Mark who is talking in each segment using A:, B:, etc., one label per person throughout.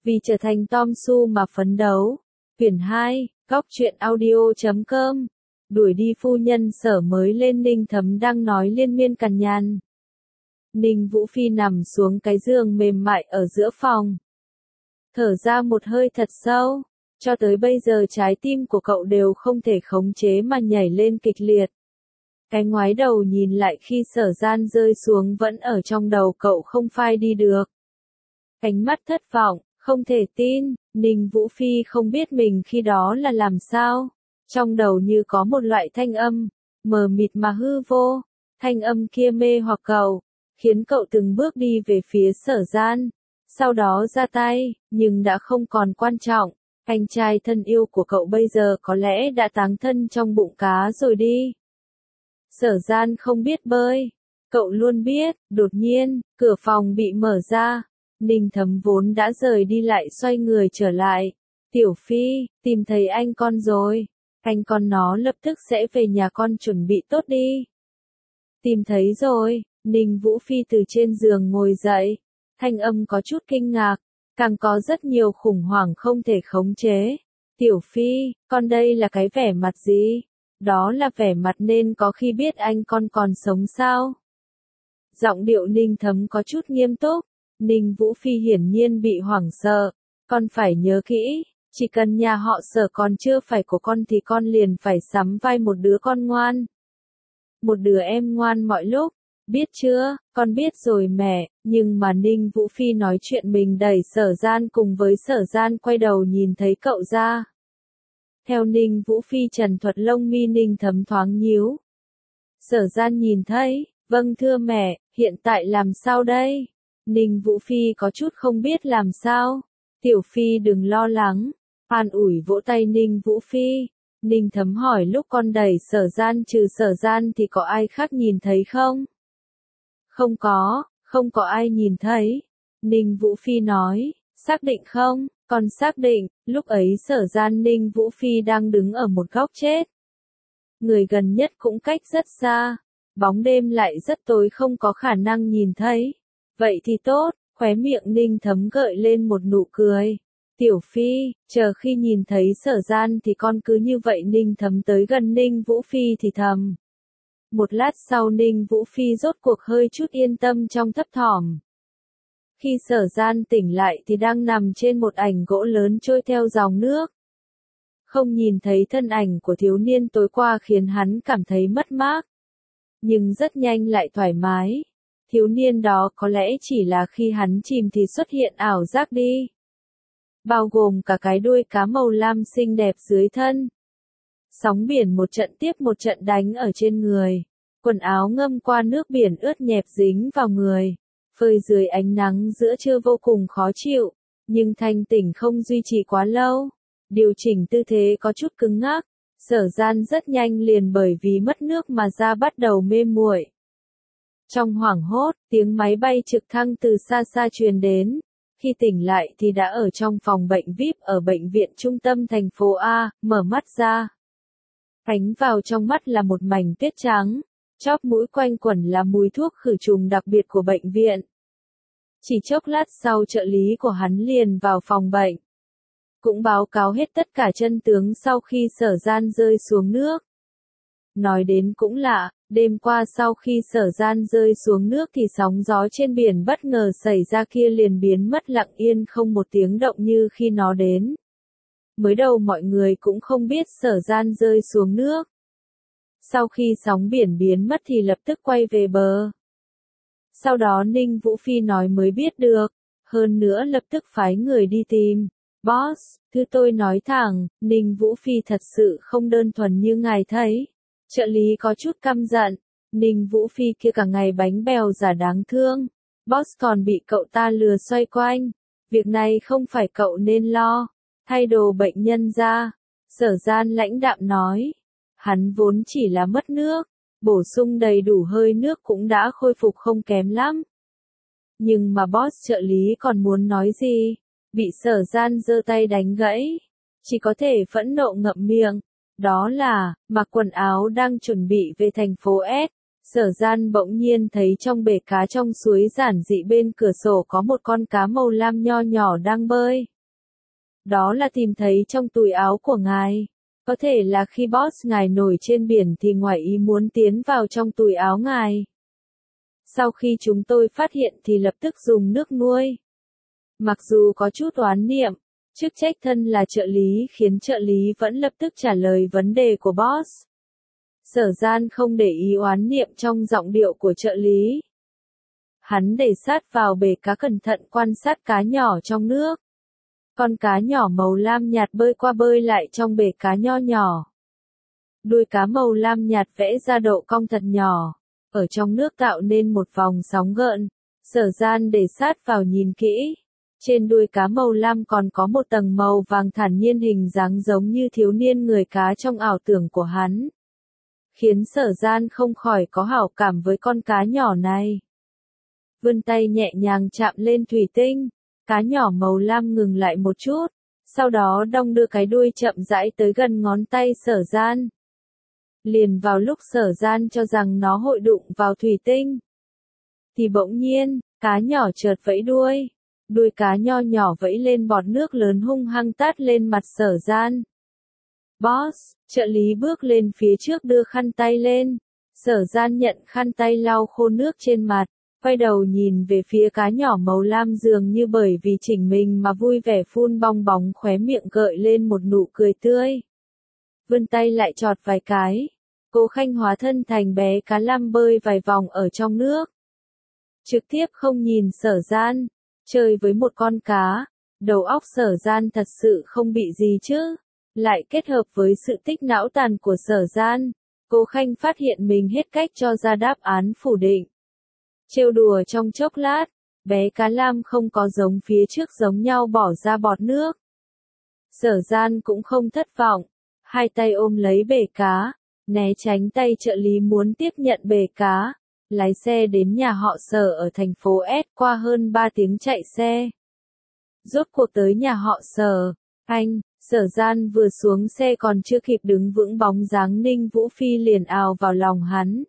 A: Vì trở thành Tom Su mà phấn đấu. Quyển 2, Góc truyện audio.com. Đuổi đi phu nhân Sở mới lên. Ninh Thấm đang nói liên miên cằn nhằn. Ninh Vũ Phi nằm xuống cái giường mềm mại ở giữa phòng. Thở ra một hơi thật sâu. Cho tới bây giờ trái tim của cậu đều không thể khống chế mà nhảy lên kịch liệt. Cái ngoái đầu nhìn lại khi Sở Gian rơi xuống vẫn ở trong đầu cậu không phai đi được. Ánh mắt thất vọng, không thể tin, Ninh Vũ Phi không biết mình khi đó là làm sao. Trong đầu như có một loại thanh âm, mờ mịt mà hư vô. Thanh âm kia mê hoặc cậu, khiến cậu từng bước đi về phía Sở Gian. Sau đó ra tay, nhưng đã không còn quan trọng. Anh trai thân yêu của cậu bây giờ có lẽ đã táng thân trong bụng cá rồi đi. Sở Gian không biết bơi. Cậu luôn biết. Đột nhiên, cửa phòng bị mở ra. Ninh Thấm vốn đã rời đi lại xoay người trở lại. Tiểu Phi, tìm thấy anh con rồi. Anh con nó lập tức sẽ về nhà con chuẩn bị tốt đi. Tìm thấy rồi. Ninh Vũ Phi từ trên giường ngồi dậy. Thanh âm có chút kinh ngạc. Càng có rất nhiều khủng hoảng không thể khống chế. Tiểu Phi, con đây là cái vẻ mặt gì? Đó là vẻ mặt nên có khi biết anh con còn sống sao? Giọng điệu Ninh Thấm có chút nghiêm túc. Ninh Vũ Phi hiển nhiên bị hoảng sợ. Con phải nhớ kỹ, chỉ cần nhà họ Sở còn chưa phải của con thì con liền phải sắm vai một đứa con ngoan. Một đứa em ngoan mọi lúc. Biết chưa, con biết rồi mẹ, nhưng mà Ninh Vũ Phi nói chuyện mình đẩy Sở Gian cùng với Sở Gian quay đầu nhìn thấy cậu ra. Theo Ninh Vũ Phi trần thuật lông mi Ninh Thấm thoáng nhíu. Sở Gian nhìn thấy, vâng thưa mẹ, hiện tại làm sao đây? Ninh Vũ Phi có chút không biết làm sao. Tiểu Phi đừng lo lắng, an ủi vỗ tay Ninh Vũ Phi. Ninh Thấm hỏi lúc con đẩy Sở Gian trừ Sở Gian thì có ai khác nhìn thấy không? Không có ai nhìn thấy. Ninh Vũ Phi nói, xác định không? Con xác định, lúc ấy Sở Gian Ninh Vũ Phi đang đứng ở một góc chết. Người gần nhất cũng cách rất xa. Bóng đêm lại rất tối không có khả năng nhìn thấy. Vậy thì tốt, khóe miệng Ninh Thấm gợi lên một nụ cười. Tiểu Phi, chờ khi nhìn thấy Sở Gian thì con cứ như vậy. Ninh Thấm tới gần Ninh Vũ Phi thì thầm. Một lát sau Ninh Vũ Phi rốt cuộc hơi chút yên tâm trong thấp thỏm. Khi Sở Gian tỉnh lại thì đang nằm trên một ảnh gỗ lớn trôi theo dòng nước. Không nhìn thấy thân ảnh của thiếu niên tối qua khiến hắn cảm thấy mất mát. Nhưng rất nhanh lại thoải mái. Thiếu niên đó có lẽ chỉ là khi hắn chìm thì xuất hiện ảo giác đi. Bao gồm cả cái đuôi cá màu lam xinh đẹp dưới thân. Sóng biển một trận tiếp một trận đánh ở trên người. Quần áo ngâm qua nước biển ướt nhẹp dính vào người. Phơi dưới ánh nắng giữa trưa vô cùng khó chịu. Nhưng thanh tỉnh không duy trì quá lâu. Điều chỉnh tư thế có chút cứng ngắc. Sở Gian rất nhanh liền bởi vì mất nước mà da bắt đầu mê muội. Trong hoảng hốt, tiếng máy bay trực thăng từ xa xa truyền đến. Khi tỉnh lại thì đã ở trong phòng bệnh VIP ở bệnh viện trung tâm thành phố A, mở mắt ra. Ánh vào trong mắt là một mảnh tuyết trắng. Chóp mũi quanh quẩn là mùi thuốc khử trùng đặc biệt của bệnh viện. Chỉ chốc lát sau trợ lý của hắn liền vào phòng bệnh. Cũng báo cáo hết tất cả chân tướng sau khi Sở Gian rơi xuống nước. Nói đến cũng lạ, đêm qua sau khi Sở Gian rơi xuống nước thì sóng gió trên biển bất ngờ xảy ra kia liền biến mất lặng yên không một tiếng động như khi nó đến. Mới đầu mọi người cũng không biết Sở Gian rơi xuống nước. Sau khi sóng biển biến mất thì lập tức quay về bờ. Sau đó Ninh Vũ Phi nói mới biết được, hơn nữa lập tức phái người đi tìm. Boss, thứ tôi nói thẳng, Ninh Vũ Phi thật sự không đơn thuần như ngài thấy. Trợ lý có chút căm giận, Ninh Vũ Phi kia cả ngày bánh bèo giả đáng thương. Boss còn bị cậu ta lừa xoay quanh. Việc này không phải cậu nên lo. Thay đồ bệnh nhân ra. Sở Gian lãnh đạm nói. Hắn vốn chỉ là mất nước. Bổ sung đầy đủ hơi nước cũng đã khôi phục không kém lắm. Nhưng mà boss trợ lý còn muốn nói gì? Bị Sở Gian giơ tay đánh gãy. Chỉ có thể phẫn nộ ngậm miệng. Đó là, mặc quần áo đang chuẩn bị về thành phố S. Sở Gian bỗng nhiên thấy trong bể cá trong suối giản dị bên cửa sổ có một con cá màu lam nho nhỏ đang bơi. Đó là tìm thấy trong túi áo của ngài. Có thể là khi boss ngài nổi trên biển thì ngoài ý muốn tiến vào trong túi áo ngài. Sau khi chúng tôi phát hiện thì lập tức dùng nước nuôi. Mặc dù có chút oán niệm, chức trách thân là trợ lý khiến trợ lý vẫn lập tức trả lời vấn đề của boss. Sở Gian không để ý oán niệm trong giọng điệu của trợ lý. Hắn để sát vào bể cá cẩn thận quan sát cá nhỏ trong nước. Con cá nhỏ màu lam nhạt bơi qua bơi lại trong bể cá nho nhỏ. Đuôi cá màu lam nhạt vẽ ra độ cong thật nhỏ, ở trong nước tạo nên một vòng sóng gợn. Sở Gian để sát vào nhìn kỹ. Trên đuôi cá màu lam còn có một tầng màu vàng thản nhiên hình dáng giống như thiếu niên người cá trong ảo tưởng của hắn. Khiến Sở Gian không khỏi có hảo cảm với con cá nhỏ này. Vươn tay nhẹ nhàng chạm lên thủy tinh, cá nhỏ màu lam ngừng lại một chút, sau đó đong đưa cái đuôi chậm rãi tới gần ngón tay Sở Gian. Liền vào lúc Sở Gian cho rằng nó hội đụng vào thủy tinh, thì bỗng nhiên, cá nhỏ chợt vẫy đuôi. Đuôi cá nho nhỏ vẫy lên bọt nước lớn hung hăng tát lên mặt Sở Gian. Boss, trợ lý bước lên phía trước đưa khăn tay lên. Sở Gian nhận khăn tay lau khô nước trên mặt, quay đầu nhìn về phía cá nhỏ màu lam dường như bởi vì chỉnh mình mà vui vẻ phun bong bóng khóe miệng gợi lên một nụ cười tươi. Vươn tay lại chọt vài cái. Cố Khanh hóa thân thành bé cá lam bơi vài vòng ở trong nước. Trực tiếp không nhìn Sở Gian. Chơi với một con cá, đầu óc Sở Gian thật sự không bị gì chứ. Lại kết hợp với sự tích não tàn của Sở Gian, Cố Khanh phát hiện mình hết cách cho ra đáp án phủ định. Trêu đùa trong chốc lát, bé cá lam không có giống phía trước giống nhau bỏ ra bọt nước. Sở Gian cũng không thất vọng, hai tay ôm lấy bể cá, né tránh tay trợ lý muốn tiếp nhận bể cá. Lái xe đến nhà họ Sở ở thành phố S qua hơn 3 tiếng chạy xe. Rốt cuộc tới nhà họ Sở, Sở Gian vừa xuống xe còn chưa kịp đứng vững bóng dáng Ninh Vũ Phi liền ào vào lòng hắn.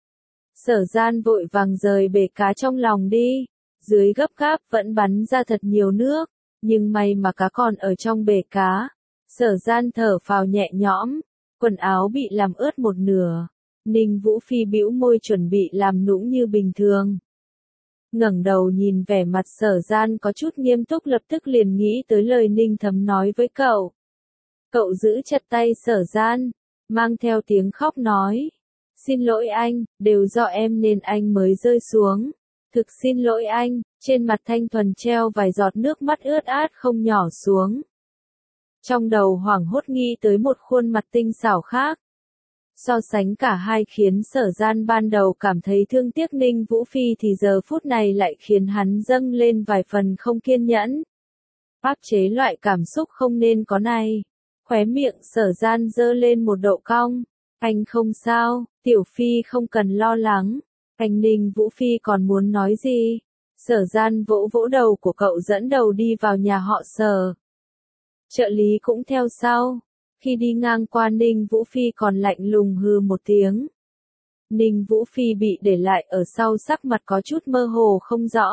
A: Sở Gian vội vàng rời bể cá trong lòng đi, dưới gấp gáp vẫn bắn ra thật nhiều nước, nhưng may mà cá còn ở trong bể cá. Sở Gian thở phào nhẹ nhõm, quần áo bị làm ướt một nửa. Ninh Vũ Phi bĩu môi chuẩn bị làm nũng như bình thường. Ngẩng đầu nhìn vẻ mặt Sở Gian có chút nghiêm túc lập tức liền nghĩ tới lời Ninh Thấm nói với cậu. Cậu giữ chặt tay Sở Gian, mang theo tiếng khóc nói. Xin lỗi anh, đều do em nên anh mới rơi xuống. Thực xin lỗi anh, trên mặt thanh thuần treo vài giọt nước mắt ướt át không nhỏ xuống. Trong đầu hoảng hốt nghĩ tới một khuôn mặt tinh xảo khác. So sánh cả hai khiến Sở Gian ban đầu cảm thấy thương tiếc Ninh Vũ Phi thì giờ phút này lại khiến hắn dâng lên vài phần không kiên nhẫn. Áp chế loại cảm xúc không nên có này. Khóe miệng Sở Gian giơ lên một độ cong. Anh không sao, Tiểu Phi không cần lo lắng. Anh Ninh Vũ Phi còn muốn nói gì? Sở Gian vỗ vỗ đầu của cậu dẫn đầu đi vào nhà họ Sở. Trợ lý cũng theo sau. Khi đi ngang qua Ninh Vũ Phi còn lạnh lùng hừ một tiếng. Ninh Vũ Phi bị để lại ở sau sắc mặt có chút mơ hồ không rõ.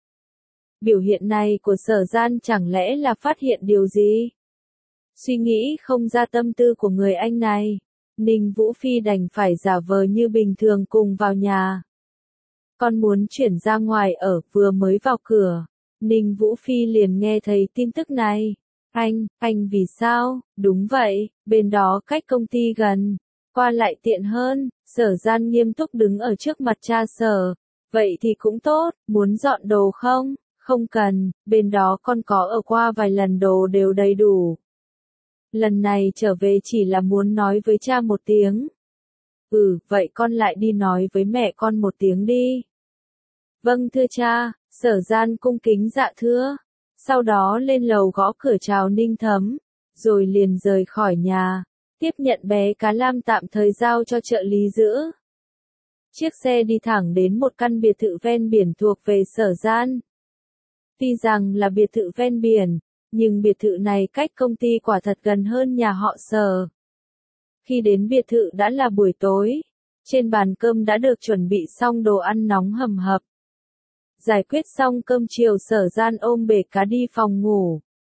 A: Biểu hiện này của Sở Gian chẳng lẽ là phát hiện điều gì? Suy nghĩ không ra tâm tư của người anh này. Ninh Vũ Phi đành phải giả vờ như bình thường cùng vào nhà. Con muốn chuyển ra ngoài ở, vừa mới vào cửa. Ninh Vũ Phi liền nghe thấy tin tức này. Anh vì sao? Đúng vậy, bên đó cách công ty gần, qua lại tiện hơn. Sở Gian nghiêm túc đứng ở trước mặt cha Sở. Vậy thì cũng tốt, muốn dọn đồ không? Không cần, bên đó con có ở qua vài lần đồ đều đầy đủ. Lần này trở về chỉ là muốn nói với cha một tiếng. Vậy con lại đi nói với mẹ con một tiếng đi. Vâng thưa cha, Sở Gian cung kính dạ thưa. Sau đó lên lầu gõ cửa chào Ninh Thấm, rồi liền rời khỏi nhà, tiếp nhận bé cá lam tạm thời giao cho trợ lý giữ. Chiếc xe đi thẳng đến một căn biệt thự ven biển thuộc về Sở Gian. Tuy rằng là biệt thự ven biển, nhưng biệt thự này cách công ty quả thật gần hơn nhà họ Sở. Khi đến biệt thự đã là buổi tối, trên bàn cơm đã được chuẩn bị xong đồ ăn nóng hầm hập. Giải quyết xong cơm chiều Sở Gian ôm bể cá đi phòng ngủ.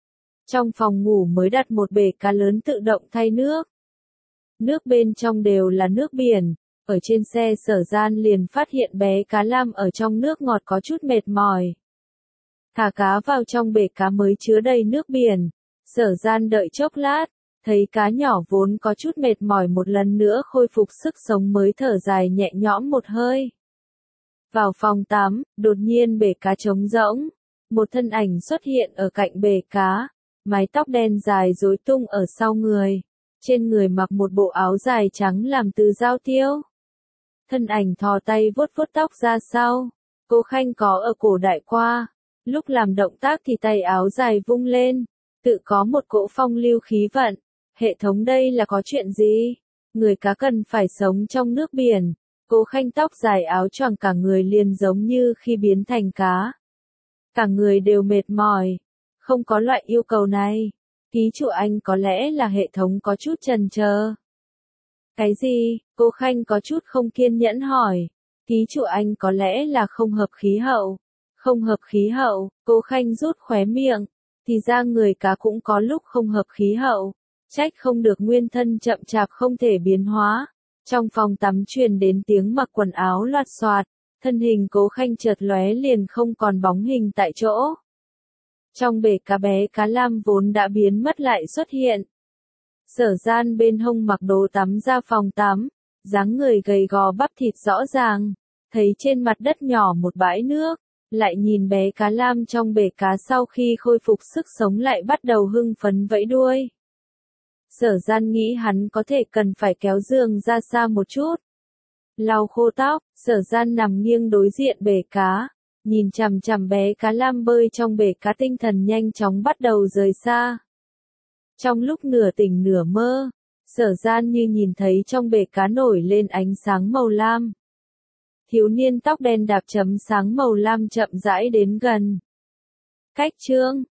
A: Trong phòng ngủ mới đặt một bể cá lớn tự động thay nước. Nước bên trong đều là nước biển. Ở trên xe Sở Gian liền phát hiện bé cá lam ở trong nước ngọt có chút mệt mỏi. Thả cá vào trong bể cá mới chứa đầy nước biển. Sở Gian đợi chốc lát, thấy cá nhỏ vốn có chút mệt mỏi một lần nữa khôi phục sức sống mới thở dài nhẹ nhõm một hơi. Vào phòng tắm, đột nhiên bể cá trống rỗng. Một thân ảnh xuất hiện ở cạnh bể cá, mái tóc đen dài rối tung ở sau người. Trên người mặc một bộ áo dài trắng làm từ dao tiêu. Thân ảnh thò tay vuốt vuốt tóc ra sau. Cố Khanh có ở cổ đại qua. Lúc làm động tác thì tay áo dài vung lên. Tự có một cỗ phong lưu khí vận. Hệ thống đây là có chuyện gì? Người cá cần phải sống trong nước biển. Cố Khanh tóc dài áo choàng cả người liền giống như khi biến thành cá. Cả người đều mệt mỏi. Không có loại yêu cầu này. Ký chủ anh có lẽ là hệ thống có chút chần chờ. Cái gì? Cố Khanh có chút không kiên nhẫn hỏi. Ký chủ anh có lẽ là không hợp khí hậu. Không hợp khí hậu, Cố Khanh rút khóe miệng. Thì ra người cá cũng có lúc không hợp khí hậu. Trách không được nguyên thân chậm chạp không thể biến hóa. Trong phòng tắm truyền đến tiếng mặc quần áo loạt soạt. Thân hình Cố Khanh chợt lóe liền không còn bóng hình tại chỗ. Trong bể cá bé cá lam vốn đã biến mất lại xuất hiện. Sở Gian bên hông mặc đồ tắm ra phòng tắm, dáng người gầy gò bắp thịt rõ ràng, thấy trên mặt đất nhỏ một bãi nước, lại nhìn bé cá lam trong bể cá sau khi khôi phục sức sống lại bắt đầu hưng phấn vẫy đuôi. Sở Gian nghĩ hắn có thể cần phải kéo giường ra xa một chút. Lau khô tóc, Sở Gian nằm nghiêng đối diện bể cá, nhìn chằm chằm bé cá lam bơi trong bể cá tinh thần nhanh chóng bắt đầu rời xa. Trong lúc nửa tỉnh nửa mơ, Sở Gian như nhìn thấy trong bể cá nổi lên ánh sáng màu lam. Thiếu niên tóc đen đạp chấm sáng màu lam chậm rãi đến gần. Cách chương